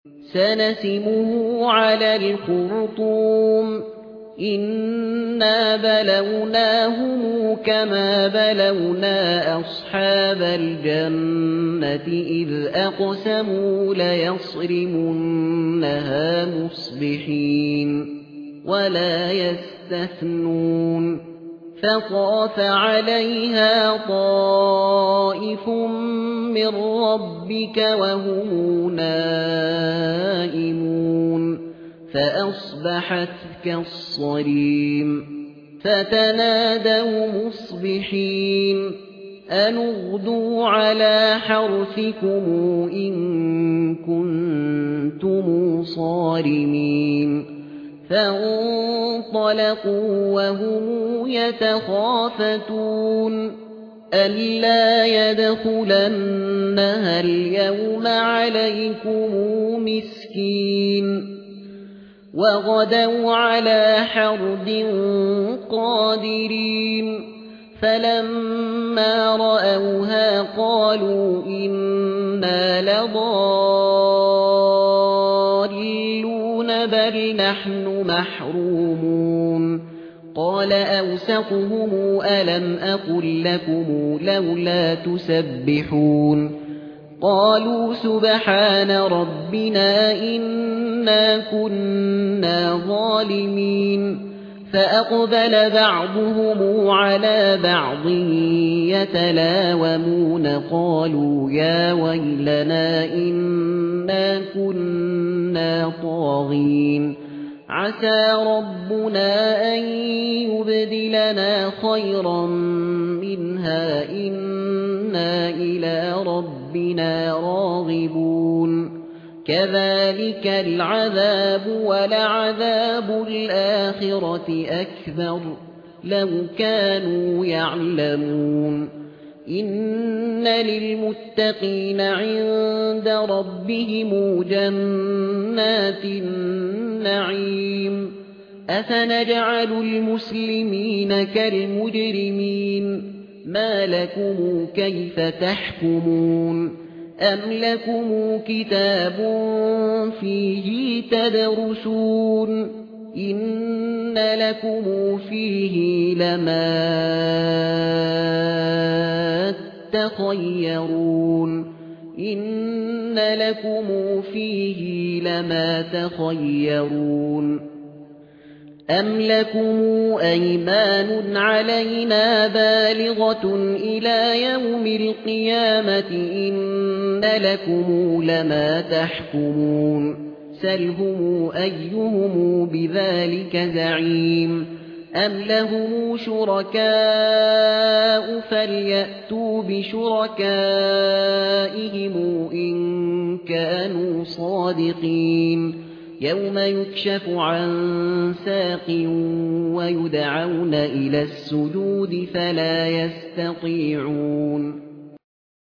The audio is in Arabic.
سنسمه على الخرطوم إنا بلوناهم كما بلونا أصحاب الجنة إذ أقسموا ليصرمنها مصبحين ولا يستثنون فطاف عليها طائف من ربك وهم نائمون فأصبحت كالصريم فتنادوا مصبحين أن اغدوا على حرثكم إن كنتم صارمين فانطلقوا وهم يتخافتون ألا يدخلنها اليوم عليكم مسكين وغدوا على حرد قادرين فلما رأوها قالوا إنا لضالون بل نحن محرومون قال أوسطهم ألم أقل لكم لولا تسبحون قالوا سبحان ربنا إنا كنا ظالمين فأقبل بعضهم على بعض يتلاومون قالوا يا ويلنا إنا كنا طاغين عسى ربنا أن يبدلنا خيرا منها إنا إلى ربنا راغبون كذلك العذاب ولعذاب الآخرة أكبر لو كانوا يعلمون إن للمتقين عند ربهم جنات النعيم أفنجعل المسلمين كالمجرمين ما لكم كيف تحكمون أم لكم كتاب فيه تدرسون إن لكم فيه لما تخيرون إن لكم فيه لما تخيرون أم لكم أيمان علينا بالغة إلى يوم القيامة إن لكم لما تحكمون سلهم أيهم بذلك زعيم أم لهم شركاء فليأتوا بشركائهم إن كانوا صادقين يوم يكشف عن ساق ويدعون إلى السجود فلا يستطيعون